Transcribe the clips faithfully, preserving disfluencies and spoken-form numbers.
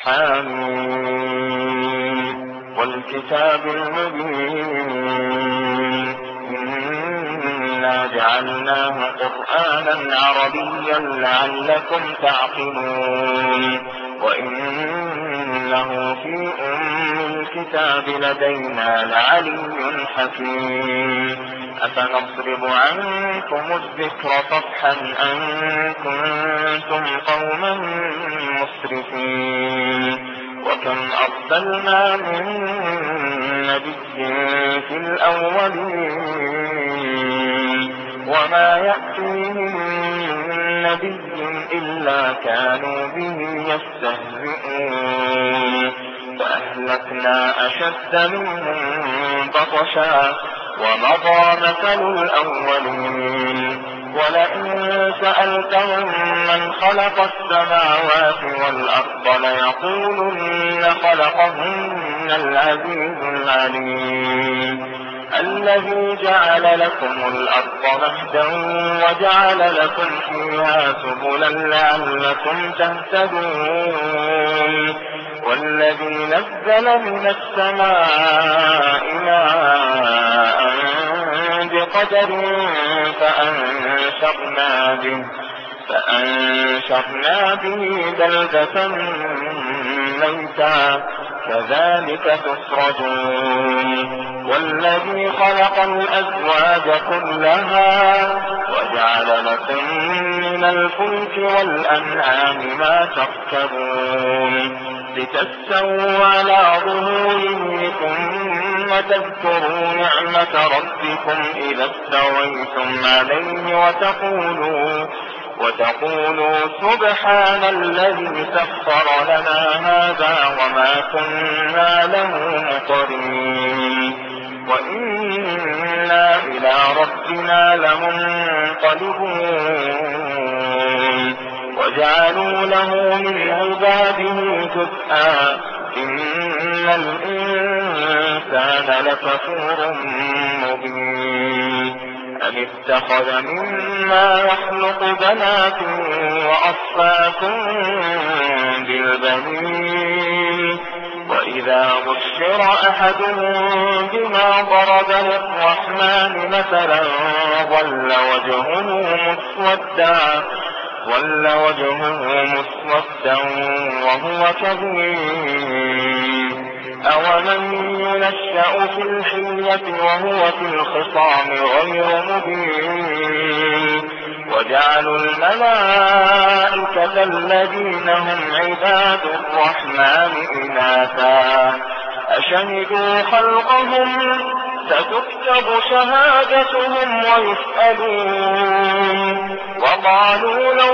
حميم والكتاب المبين إنا جعلناه قرآنا عربيا لعلكم تعقلون وإنه في أم الكتاب لدينا لعلي حكيم أفنضرب عنكم الذكر صفحا أن كنتم قوما مسرفين وكم أرسلنا من نبي في الأولين وما يأتيهم من نبي إلا كانوا به يستهزئون فأهلكنا أشد منهم بطشا ومضى مثل الأولين ولئن سألتهم من خلق السماوات والأرض ليقولن خلقهن العزيز العليم الذي جعل لكم الأرض مهدا وجعل لكم فيها سبلا لعلكم تهتدون والذي نزل من السماء ماء بقدر فأنشرنا به فأنشرنا به بلدة ميتا كذلك تخرجون والذي خلق الأزواج كلها وجعل لكم من الفلك والأنعام ما تركبون لتستووا على ظهوره ثم تذكروا نعمة ربكم إذا استويتم عليه وتقولوا وتقولوا سبحان الذي سخر لنا هذا وما كنا له مقرنين وإنا إلى ربنا لمنقلبون وجعلوا له من عباده جزءا إن الإنسان لكفور مبين أم اتخذ مما يخلق بنات وأصفاكم بالبنين وإذا بشر أحدهم بما ضرب للرحمن مثلا ظل وجهه مسودا ظل وجهه مسودا وهو كظيم أومن ينشأ في الحلية وهو في الخصام غير مبين وجعلوا الملائكة الذين هم عباد الرحمن إناثا أشهدوا خلقهم ستكتب شهادتهم ويسألون وقالوا لو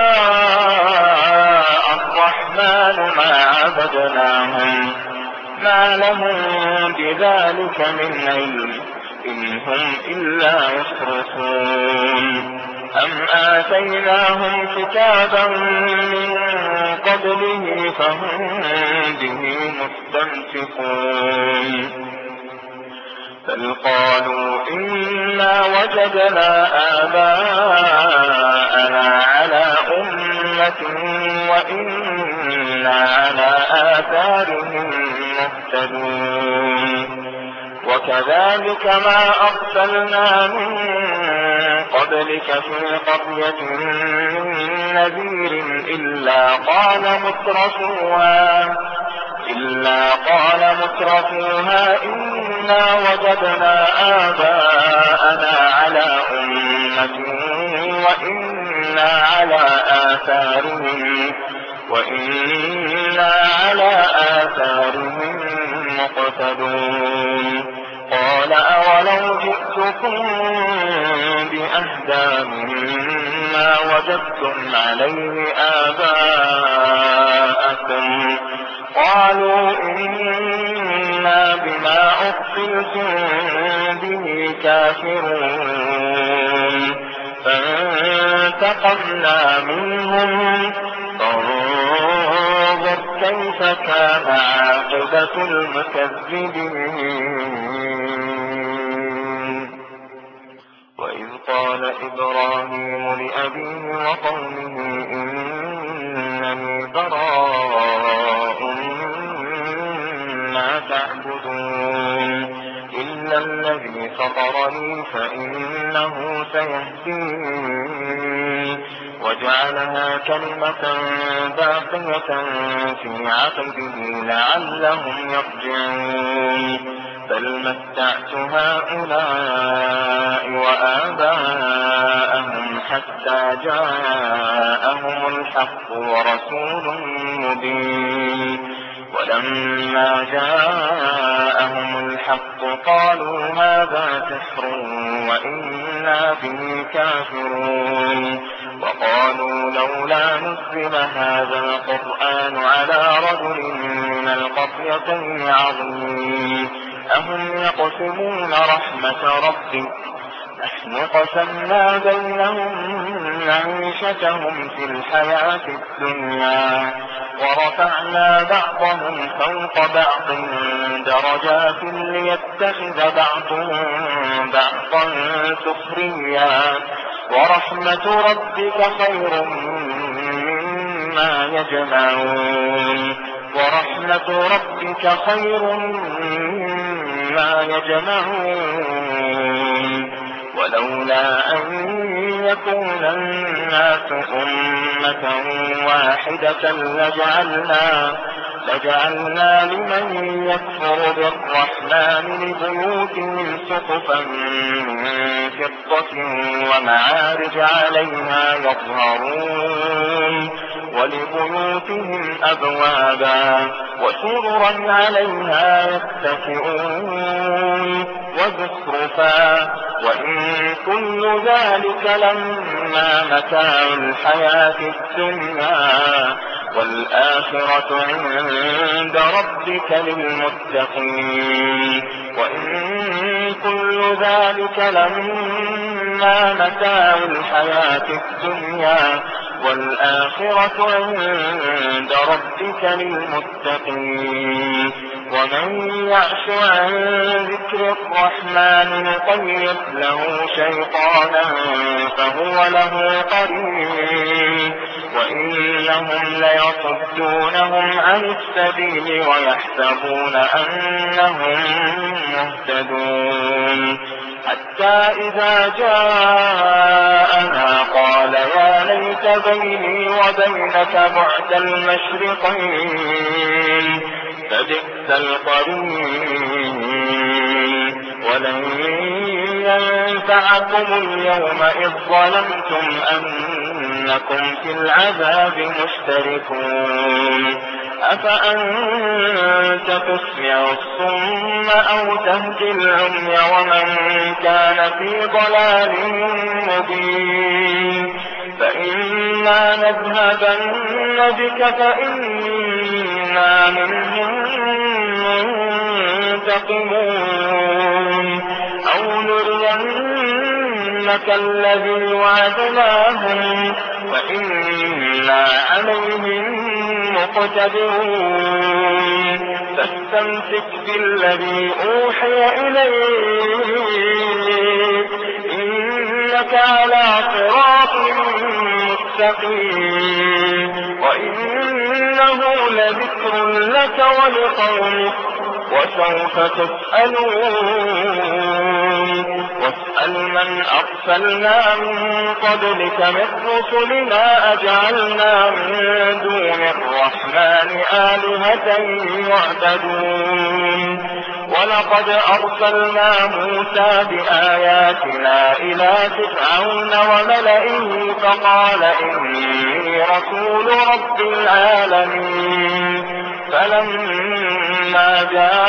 شاء الرحمن ما عبدناهم ما لهم بذلك من علم إن هم إلا يخرصون أم آتيناهم كتابا من قبله فهم به مستمسكون بل قالوا إنا وجدنا آباءنا على أمة وإنا على آثارهم مهتدون وكذلك ما أرسلنا من قبلك في قرية من نذير إلا قال مترفوها إلا قال مترفوها إنا وجدنا آباءنا على أمة وإنا على آثارهم وإنا على آثارهم مقتدون قال أولو جئتكم بأهدى مما وجدتم عليه آباءكم قالوا إنا بما أرسلتم به كافرون فانتقمنا منهم فانظر كيف كان عاقبة المكذبين وإذ قال إبراهيم لأبيه وقومه إنني براء يعبدون إلا الذي فطرني فإنه سيهدين وجعلها كلمة باقية في عقبه لعلهم يرجعون بل متعت هؤلاء وآباءهم حتى جاءهم الحق ورسول مبين ولما جاءهم الحق قالوا هذا سحر وإنا به كافرون وقالوا لولا نزل هذا القرآن على رجل من القريتين عظيم أهم يقسمون رحمة ربك نحن قسمنا بينهم معيشتهم في الحياة الدنيا ورفعنا بعضهم فوق بعض درجات ليتخذ بعضهم بعضا سخريا ورحمة ربك خير مما يجمعون ورحمة ربك خير مما يجمعون ولولا أن يكون الناس أمة واحدة لجعلنا لجعلنا لمن يكفر بالرحمن لبيوتهم سقفا من فضة ومعارج عليها يظهرون ولبيوتهم أبوابا وسررا عليها يتكئون وزخرفا وإن كل ذلك لما متاع الحياة الدنيا والآخرة عند ربك للمتقين وإن كل ذلك لما متاع الحياة الدنيا والآخرة عند ربك للمتقين ومن يعش عن ذكر الرحمن نقيض له شيطانا فهو له قرين وإنهم ليصدونهم عن السبيل ويحسبون أنهم مهتدون حتى إذا جاءنا قال يا ليت بيني وبينك بعد المشرقين فبئس القرين ولن ينفعكم اليوم إذ ظلمتم أنكم في العذاب مشتركون أفأنت تسمع الصم أو تهدي العمي ومن كان في ضلال مبين فإما نذهبن بك فإنا منهم منتقمون أو نرينك الذي وعدناهم فإنا عليهم مقتدرون فاستمسك بالذي أوحي إليك إنك على صراط مستقيم وإنه لذكر لك ولقومك وسوف تسألون واسأل من أرسلنا من قبلك من رسلنا أجعلنا من دون الرحمن آلهة يعبدون ولقد أرسلنا موسى بآياتنا إلى فرعون وملئه فقال إني رسول رب العالمين فلما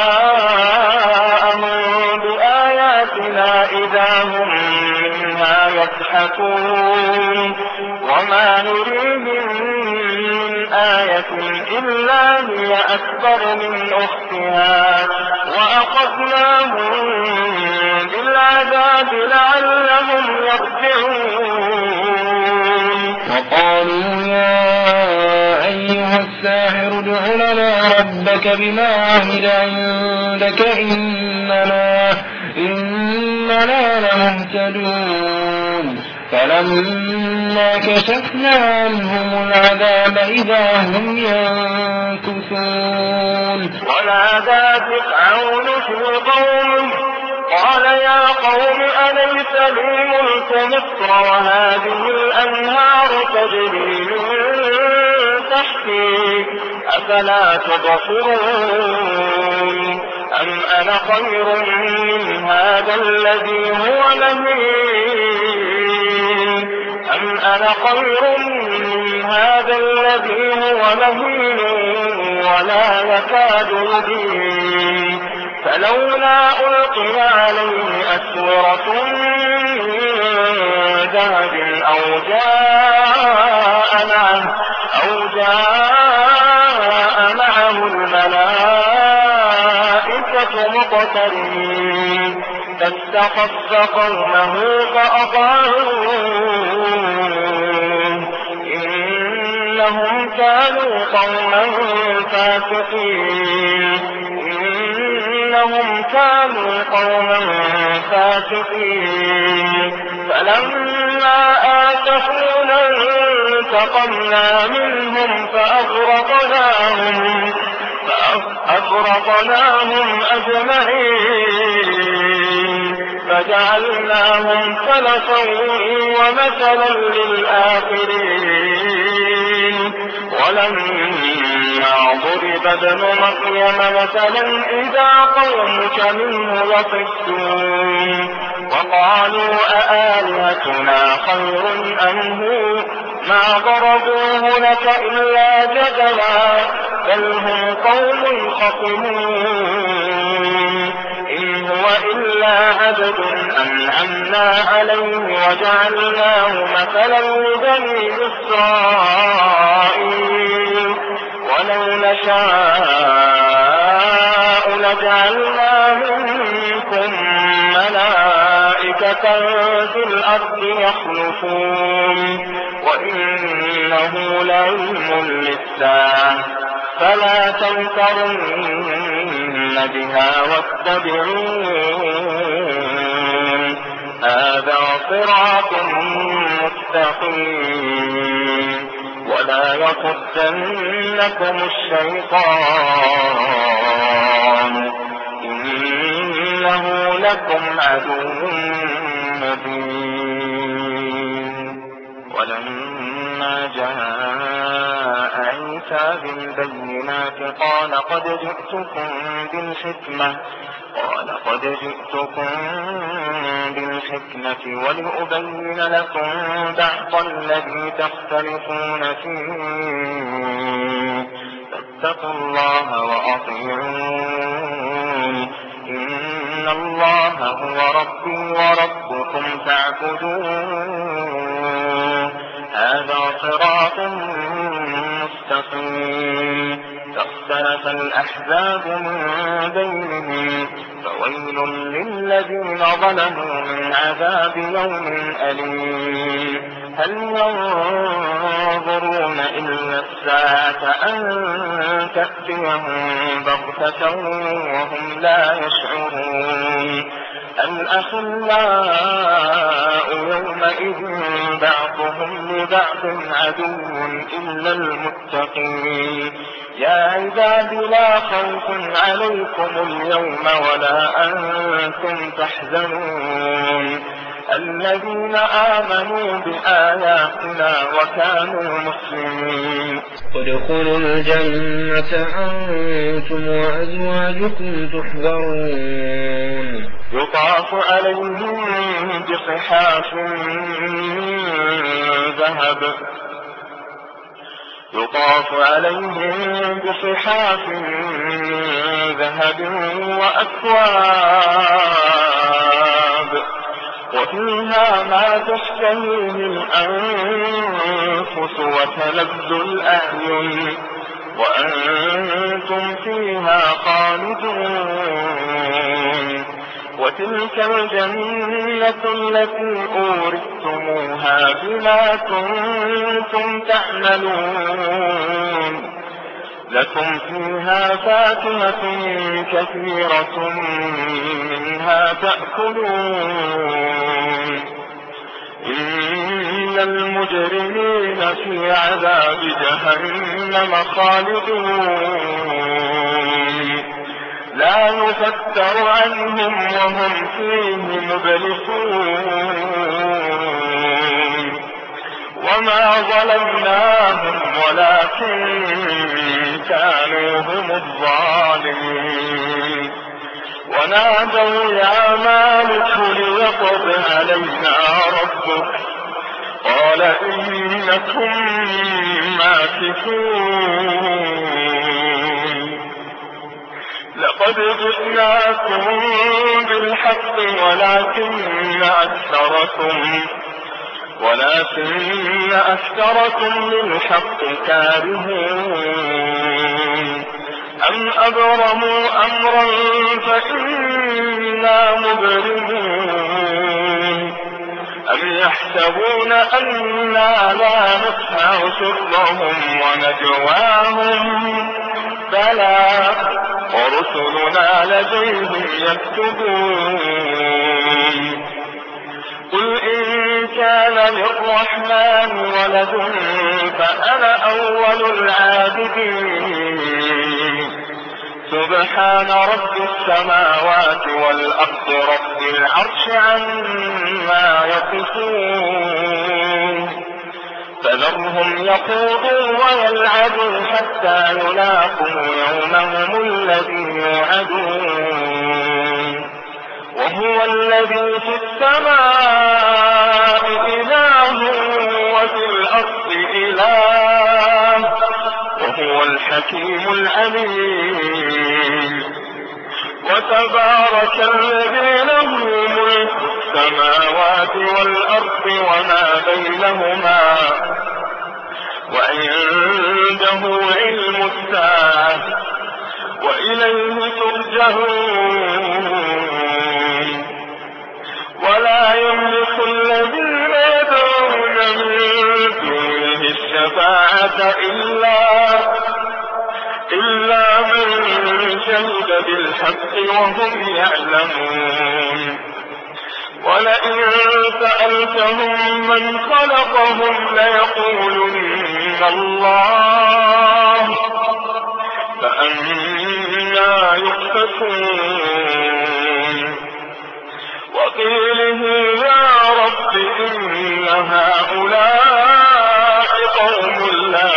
جاءهم بآياتنا إذا هم منها يضحكون وما نريهم من آية إلا هي أكبر من أختها وأخذناهم بالعذاب لعلهم يرجعون وقالوا يا أيها الساحر ادع لنا ربك بما عهد عندك إننا, إننا لمهتدون فلما كشفنا عنهم العذاب إذا هم ينكثون ونادى فرعون في قومه قال يا قوم أليس لي ملك مصر وهذه الأنهار تجري من تحتي أفلا تبصرون أم أنا خير من هذا الذي هو مهين أم أنا خير من هذا الذي هو مهين ولا يكاد يبين فلولا ألقي عليه أسورة من ذهب أو جاء معه أو جاء معه الملائكة مقترنين فاستخف قومه فأطاعوه إنهم كانوا قوما فاسقين إنهم كانوا قوما فاسقين فلما آسفونا انتقمنا منهم فأغرقناهم فأغرقناهم أجمعين فجعلناهم سلفا ومثلا للآخرين ولما ضرب ابن مريم مثلا إذا قومك منه يصدون وقالوا أآلهتنا خير أم هو ما ضربوه لك إلا جدلا بل هم قوم خصمون إن هو إلا عبد أنعمنا عليه وجعلناه مثلا لبني إسرائيل ولو نشاء لجعلنا منكم ملائكة في الأرض يخلفون وإنه لعلم للساعة فلا تمترن بها واتبعون هذا صراط مستقيم ولا يصدنكم الشيطان إنه لكم عدو مبين ولما جاء عيسى بالبينات قال قد جئتكم بالحكمة قال قد جئتكم بالحكمة ولأبين لكم بعض الذي تختلفون فيه فاتقوا الله وأطيعون إن الله هو ربي وربكم فاعبدوه هذا صراط مستقيم فاختلف الأحزاب من بينهم فويل للذين ظلموا من عذاب يوم أليم هل ينظرون إلا الساعة أن تأتيهم بغتة وهم لا يشعرون الأخلاء يومئذ بعضهم لبعض عدو إلا المتقين يا عباد لا خوف عليكم اليوم ولا أنتم تحزنون الذين آمنوا بآياتنا وكانوا مسلمين ادخلوا الجنة أنتم وأزواجكم تحبرون يطاف عليهم بصحاف من ذهب يطاف عليهم بصحاف من ذهب وأكواب وفيها ما تشتهيه الأنفس وتلذ الأعين وأنتم فيها خالدون وتلك الجنة التي أورثتموها بما كنتم تعملون لكم فيها فاكهة كثيرة منها تأكلون إن المجرمين في عذاب جهنم خالدون يفتر عنهم وهم فيه مبلسون وما ظلمناهم ولكن كانوا هم الظالمين ونادوا يا مالك ليقض علينا ربك قال إنكم ماكثون لقد جئناكم بالحق ولكن أكثركم ولكن أكثركم للحق كارهون أم أبرموا أمرا فإنا مبرمون أم يحسبون أنا لا نسمع سرهم ونجواهم بلى ورسلنا لديهم يكتبون قل إن كان للرحمن ولد فأنا أول العابدين سبحان رب السماوات والأرض رب العرش عما يصفون فذرهم يخوضوا ويلعبوا حتى يلاقوا يومهم الذي يوعدون وهو الذي في السماء إله وفي الأرض إله وهو الحكيم العليم وتبارك الذي له ملك السماوات والأرض وما بينهما وعنده علم الساعة وإليه ترجعون ولا يملك الذين يدعون من دونه الشفاعة إلا إلا من شهد بالحق وهم يعلمون ولئن سألتهم من خلقهم ليقولن الله فأنى يؤفكون وقيله يا رب إن هؤلاء قوم لا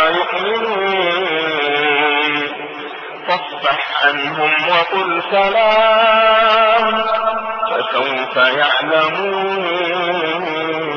يؤمنون فاصفح عنهم وقل سلام فسوف يعلمون